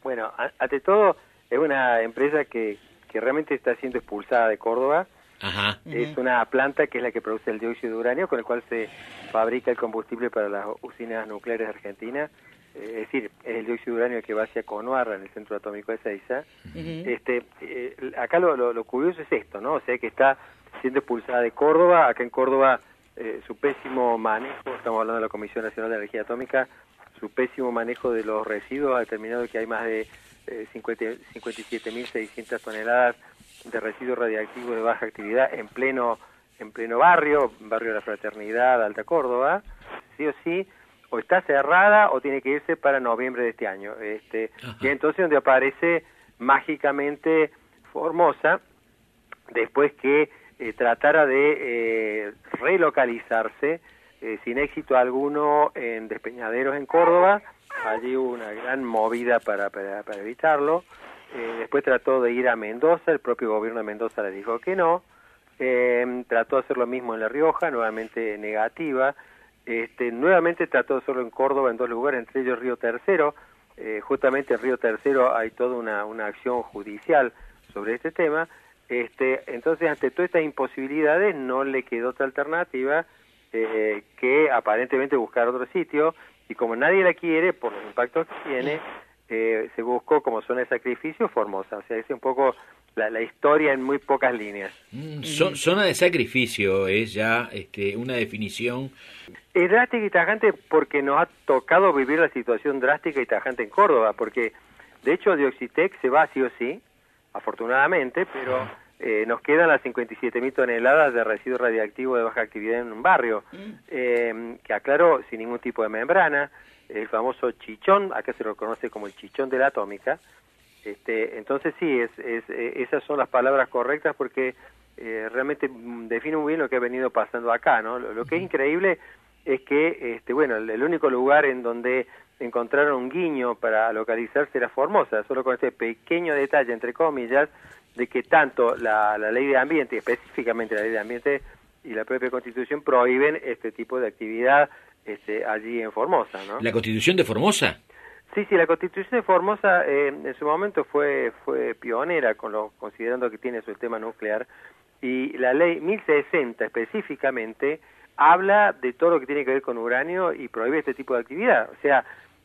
Bueno, ante todo, es una empresa que realmente está siendo expulsada de Córdoba. Ajá. Es una planta que es la que produce el dióxido de uranio, con el cual se fabrica el combustible para las usinas nucleares de Argentina. Es decir, es el dióxido de uranio que va hacia Conuarra, en el centro atómico de Ezeiza. Acá lo curioso es esto, ¿no? O sea, que está siendo expulsada de Córdoba. Acá en Córdoba, su pésimo manejo, estamos hablando de la Comisión Nacional de Energía Atómica, su pésimo manejo de los residuos ha determinado que hay más de 57.600 toneladas de residuos radiactivos de baja actividad en pleno barrio de la Fraternidad, Alta Córdoba. Sí o sí, o está cerrada o tiene que irse para noviembre de este año. Y entonces donde aparece mágicamente Formosa, después que tratara de relocalizarse sin éxito alguno en Despeñaderos en Córdoba. Allí hubo una gran movida para evitarlo. Después trató de ir a Mendoza, el propio gobierno de Mendoza le dijo que no. Trató de hacer lo mismo en La Rioja, nuevamente negativa. Nuevamente trató de hacerlo en Córdoba en 2 lugares, entre ellos Río Tercero. Justamente en Río Tercero hay toda una acción judicial sobre este tema. Entonces, ante todas estas imposibilidades, no le quedó otra alternativa que aparentemente buscar otro sitio, y como nadie la quiere, por los impactos que tiene, se buscó como zona de sacrificio Formosa. O sea, es un poco la historia en muy pocas líneas. Zona de sacrificio es ya una definición. Es drástica y tajante porque nos ha tocado vivir la situación drástica y tajante en Córdoba, porque de hecho Dioxitec se va sí o sí, afortunadamente, pero nos quedan las 57.000 toneladas de residuos radiactivos de baja actividad en un barrio, que aclaro, sin ningún tipo de membrana, el famoso chichón, acá se lo conoce como el chichón de la atómica. Entonces sí, esas son las palabras correctas, porque realmente define muy bien lo que ha venido pasando acá, ¿no? Lo que es increíble es que, el único lugar en donde encontraron un guiño para localizarse era Formosa, solo con este pequeño detalle, entre comillas, de que tanto la ley de ambiente, específicamente la ley de ambiente y la propia Constitución, prohíben este tipo de actividad allí en Formosa, ¿no? ¿La Constitución de Formosa? Sí, la Constitución de Formosa en su momento fue pionera, considerando que tiene su tema nuclear, y la ley 1060 específicamente habla de todo lo que tiene que ver con uranio y prohíbe este tipo de actividad. O sea,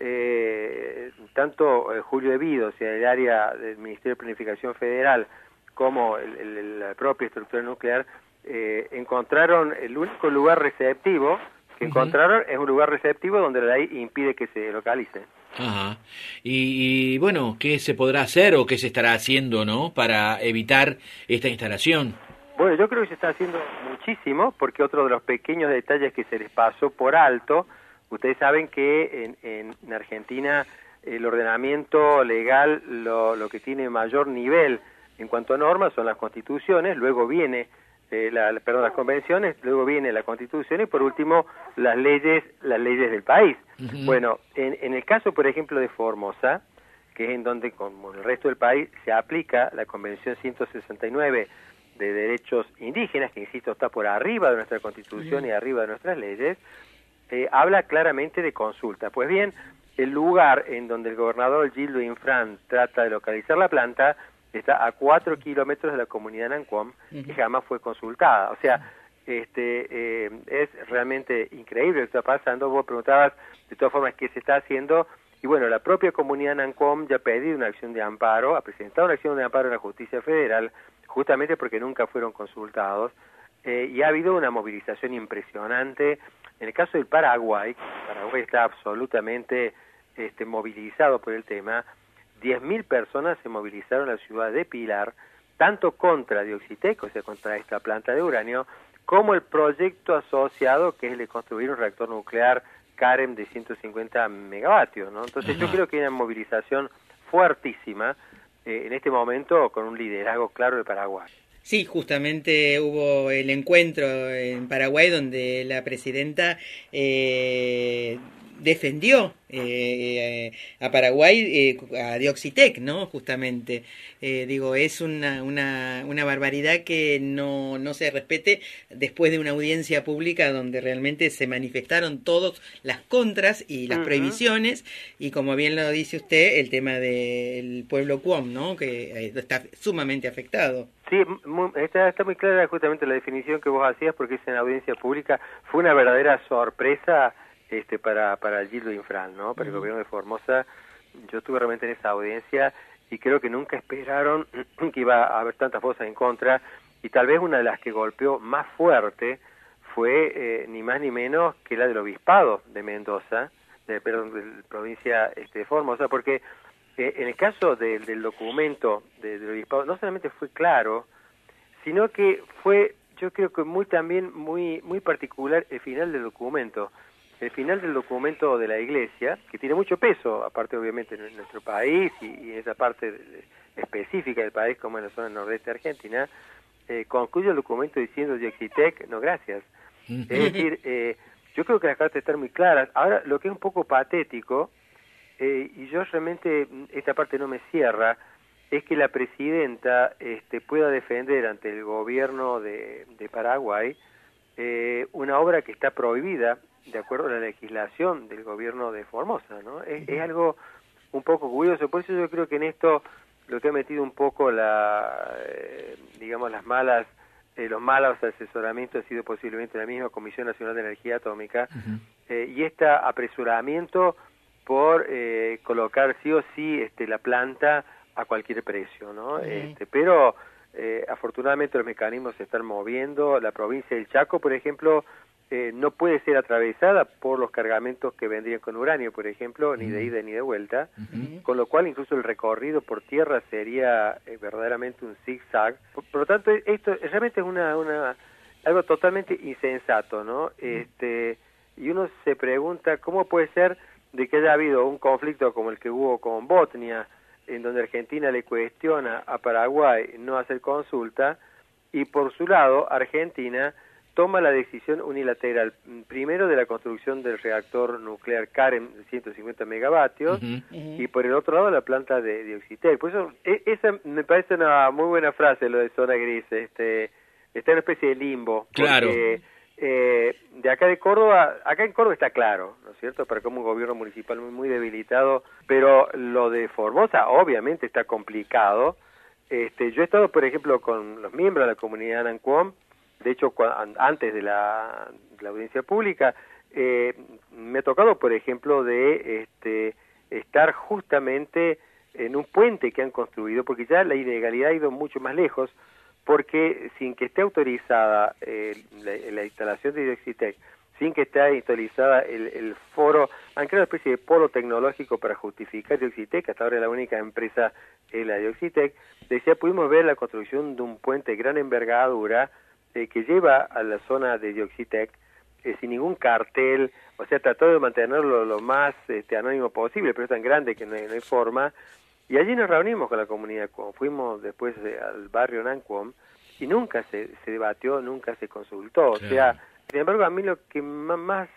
tanto Julio Evido, o sea, el área del Ministerio de Planificación Federal, como la propia estructura nuclear, encontraron el único lugar receptivo que encontraron es un lugar receptivo donde la ley impide que se localice. Ajá. Y bueno, ¿qué se podrá hacer o qué se estará haciendo, no, para evitar esta instalación? Bueno, yo creo que se está haciendo muchísimo, porque otro de los pequeños detalles que se les pasó por alto, ustedes saben que en Argentina el ordenamiento legal lo que tiene mayor nivel en cuanto a normas son las constituciones, luego viene las convenciones, luego viene la Constitución y por último las leyes del país. Bueno, en el caso, por ejemplo, de Formosa, que es en donde, como en el resto del país, se aplica la Convención 169 de Derechos Indígenas, que insisto está por arriba de nuestra Constitución y arriba de nuestras leyes, habla claramente de consulta. Pues bien, el lugar en donde el gobernador Gildo Infran trata de localizar la planta está a 4 kilómetros de la comunidad Nancuam, que jamás fue consultada. O sea, es realmente increíble lo que está pasando. Vos preguntabas de todas formas qué se está haciendo, y bueno, la propia comunidad Nancuam ya ha pedido una acción de amparo, ha presentado una acción de amparo en la justicia federal, justamente porque nunca fueron consultados, y ha habido una movilización impresionante. En el caso del Paraguay está absolutamente movilizado por el tema. 10.000 personas se movilizaron en la ciudad de Pilar, tanto contra Dioxitec, o sea, contra esta planta de uranio, como el proyecto asociado, que es el de construir un reactor nuclear CAREM de 150 megavatios, ¿no? Entonces yo creo que hay una movilización fuertísima en este momento, con un liderazgo claro de Paraguay. Sí, justamente hubo el encuentro en Paraguay donde la presidenta defendió a Paraguay, a Dioxitec, ¿no? Justamente. Digo, es una barbaridad que no se respete después de una audiencia pública donde realmente se manifestaron todas las contras y las prohibiciones, y como bien lo dice usted, el tema del pueblo Cuom, ¿no? Que está sumamente afectado. Sí, está muy clara justamente la definición que vos hacías, porque es en audiencia pública. Fue una verdadera sorpresa para Gildo Infran, ¿no? Para el gobierno de Formosa. Yo estuve realmente en esa audiencia y creo que nunca esperaron que iba a haber tantas voces en contra, y tal vez una de las que golpeó más fuerte fue ni más ni menos que la del obispado de Mendoza, de la provincia de Formosa, porque en el caso del documento del obispado no solamente fue claro, sino que fue, yo creo que muy particular el final del documento. El final del documento de la Iglesia, que tiene mucho peso, aparte obviamente en nuestro país y en esa parte específica del país, como en la zona nordeste de Argentina, concluye el documento diciendo Dioxitec, no gracias. Es decir, yo creo que las cartas están muy claras. Ahora, lo que es un poco patético, y yo realmente esta parte no me cierra, es que la presidenta pueda defender ante el gobierno de Paraguay una obra que está prohibida de acuerdo a la legislación del gobierno de Formosa, ¿no? Es algo un poco curioso. Por eso yo creo que en esto lo que ha metido un poco digamos los malos asesoramientos ha sido posiblemente la misma Comisión Nacional de Energía Atómica, y este apresuramiento por colocar sí o sí la planta a cualquier precio, ¿no? Pero afortunadamente los mecanismos se están moviendo. La provincia del Chaco, por ejemplo, no puede ser atravesada por los cargamentos que vendrían con uranio, por ejemplo, ni de ida ni de vuelta, con lo cual incluso el recorrido por tierra sería verdaderamente un zigzag. Por lo tanto, esto realmente es algo totalmente insensato, ¿no? Y uno se pregunta cómo puede ser de que haya habido un conflicto como el que hubo con Botnia, en donde Argentina le cuestiona a Paraguay no hacer consulta, y por su lado Argentina toma la decisión unilateral, primero de la construcción del reactor nuclear Carem de 150 megavatios, y por el otro lado la planta de Dioxitec. Por eso, esa me parece una muy buena frase, lo de zona gris, está en una especie de limbo, claro. Porque de acá de Córdoba, acá en Córdoba está claro, ¿no es cierto?, para como un gobierno municipal muy debilitado, pero lo de Formosa obviamente está complicado. Yo he estado, por ejemplo, con los miembros de la comunidad Anancom. De hecho, antes de la audiencia pública, me ha tocado, por ejemplo, de estar justamente en un puente que han construido, porque ya la ilegalidad ha ido mucho más lejos, porque sin que esté autorizada la instalación de Dioxitec, sin que esté autorizada el foro, han creado una especie de polo tecnológico para justificar Dioxitec. Hasta ahora la única empresa es la Dioxitec. Decía, pudimos ver la construcción de un puente de gran envergadura que lleva a la zona de Dioxitec sin ningún cartel, o sea, trató de mantenerlo lo más anónimo posible, pero es tan grande que no hay forma. Y allí nos reunimos con la comunidad, fuimos después al barrio Nancuom, y nunca se debatió, nunca se consultó. O sea, sin embargo, a mí lo que más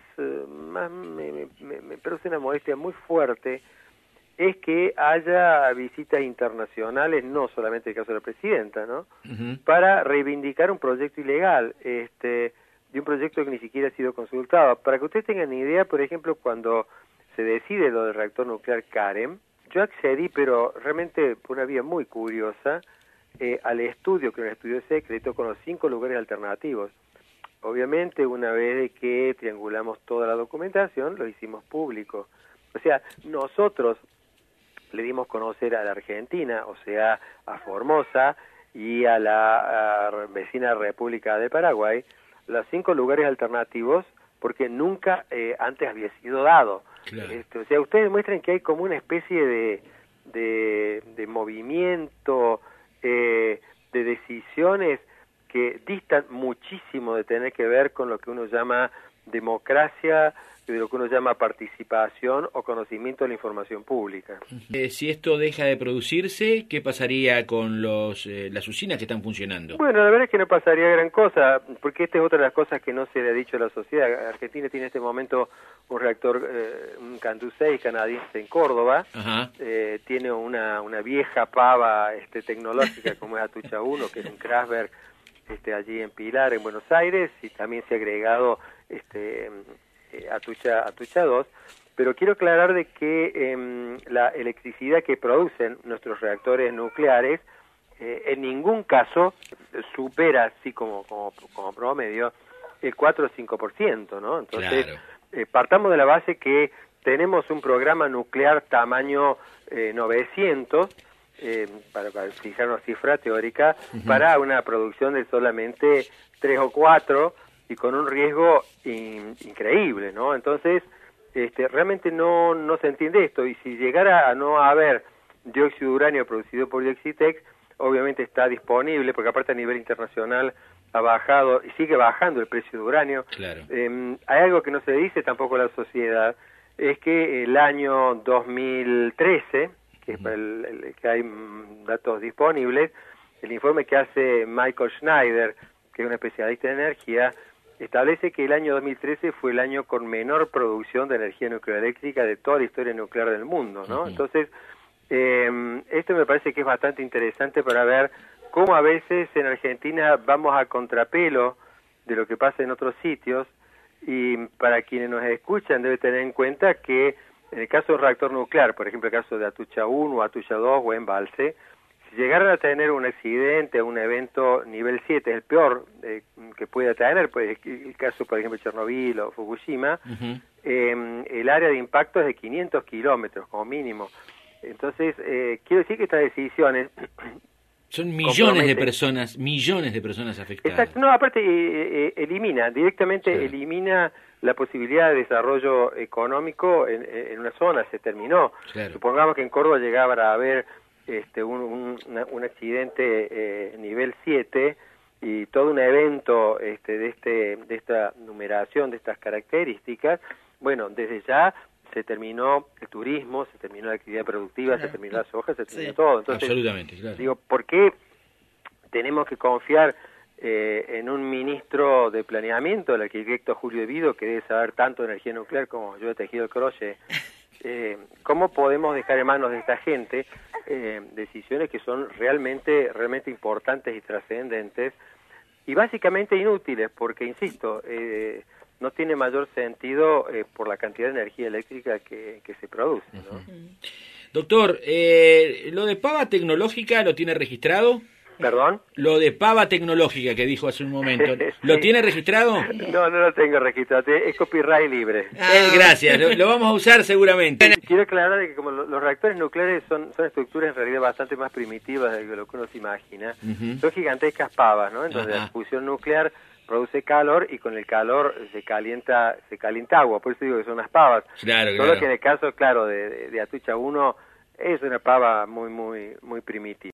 me produce una molestia muy fuerte es que haya visitas internacionales, no solamente el caso de la presidenta, ¿no? Para reivindicar un proyecto ilegal, de un proyecto que ni siquiera ha sido consultado. Para que ustedes tengan idea, por ejemplo, cuando se decide lo del reactor nuclear Carem, yo accedí, pero realmente por una vía muy curiosa, al estudio, que era un estudio secreto, con los 5 lugares alternativos. Obviamente, una vez que triangulamos toda la documentación, lo hicimos público. O sea, nosotros le dimos a conocer a la Argentina, o sea, a Formosa y a la vecina República de Paraguay, los 5 lugares alternativos, porque nunca antes había sido dado. Claro. O sea, ustedes muestran que hay como una especie de movimiento, de decisiones que distan muchísimo de tener que ver con lo que uno llama democracia, de lo que uno llama participación o conocimiento de la información pública. Si esto deja de producirse, ¿qué pasaría con las usinas que están funcionando? Bueno, la verdad es que no pasaría gran cosa, porque esta es otra de las cosas que no se le ha dicho a la sociedad. Argentina tiene en este momento un reactor, un Candu 6 canadiense en Córdoba. Tiene una vieja pava tecnológica como es Atucha 1, que es un Kraftwerk allí en Pilar, en Buenos Aires, y también se ha agregado Atucha 2, pero quiero aclarar de que la electricidad que producen nuestros reactores nucleares en ningún caso supera, así como promedio, el 4 o 5%, ¿no? Entonces, claro. Partamos de la base que tenemos un programa nuclear tamaño 900, para fijar una cifra teórica, para una producción de solamente 3 o 4 y con un riesgo increíble, ¿no? Entonces, realmente no se entiende esto, y si llegara a no haber dióxido de uranio producido por Dioxitec, obviamente está disponible, porque aparte a nivel internacional ha bajado y sigue bajando el precio de uranio. Claro. Hay algo que no se dice tampoco a la sociedad, es que el año 2013, que es el que hay datos disponibles, el informe que hace Michael Schneider, que es un especialista en energía, establece que el año 2013 fue el año con menor producción de energía nuclear eléctrica de toda la historia nuclear del mundo, ¿no? Entonces, esto me parece que es bastante interesante para ver cómo a veces en Argentina vamos a contrapelo de lo que pasa en otros sitios, y para quienes nos escuchan debe tener en cuenta que en el caso del reactor nuclear, por ejemplo el caso de Atucha 1 o Atucha 2 o Embalse, si llegaran a tener un accidente, un evento nivel 7, es el peor que pueda tener, pues el caso por ejemplo de Chernobyl o Fukushima, el área de impacto es de 500 kilómetros como mínimo. Entonces, quiero decir que estas decisiones son millones de personas afectadas. Exacto, no, aparte directamente elimina la posibilidad de desarrollo económico en una zona, se terminó. Claro. Supongamos que en Córdoba llegaba a haber un accidente nivel 7 y todo un evento de esta numeración, de estas características. Bueno, desde ya se terminó el turismo, se terminó la actividad productiva, se terminó las hojas, se terminó todo. Entonces, absolutamente, claro. Digo, ¿por qué tenemos que confiar en un ministro de planeamiento, el arquitecto Julio Evido, que debe saber tanto de energía nuclear como yo he tejido el crochet? ¿Cómo podemos dejar en manos de esta gente decisiones que son realmente importantes y trascendentes y básicamente inútiles? Porque, insisto, no tiene mayor sentido por la cantidad de energía eléctrica que se produce, ¿no? Doctor, ¿lo de pava tecnológica lo tiene registrado? ¿Perdón? Lo de pava tecnológica que dijo hace un momento, ¿lo tiene registrado? No lo tengo registrado, es copyright libre. Gracias, lo vamos a usar seguramente. Quiero aclarar que como los reactores nucleares son estructuras en realidad bastante más primitivas de lo que uno se imagina, son gigantescas pavas, ¿no? Entonces la fusión nuclear produce calor y con el calor se calienta agua, por eso digo que son unas pavas. Claro, Solo que en el caso, claro, de Atucha 1 es una pava muy primitiva.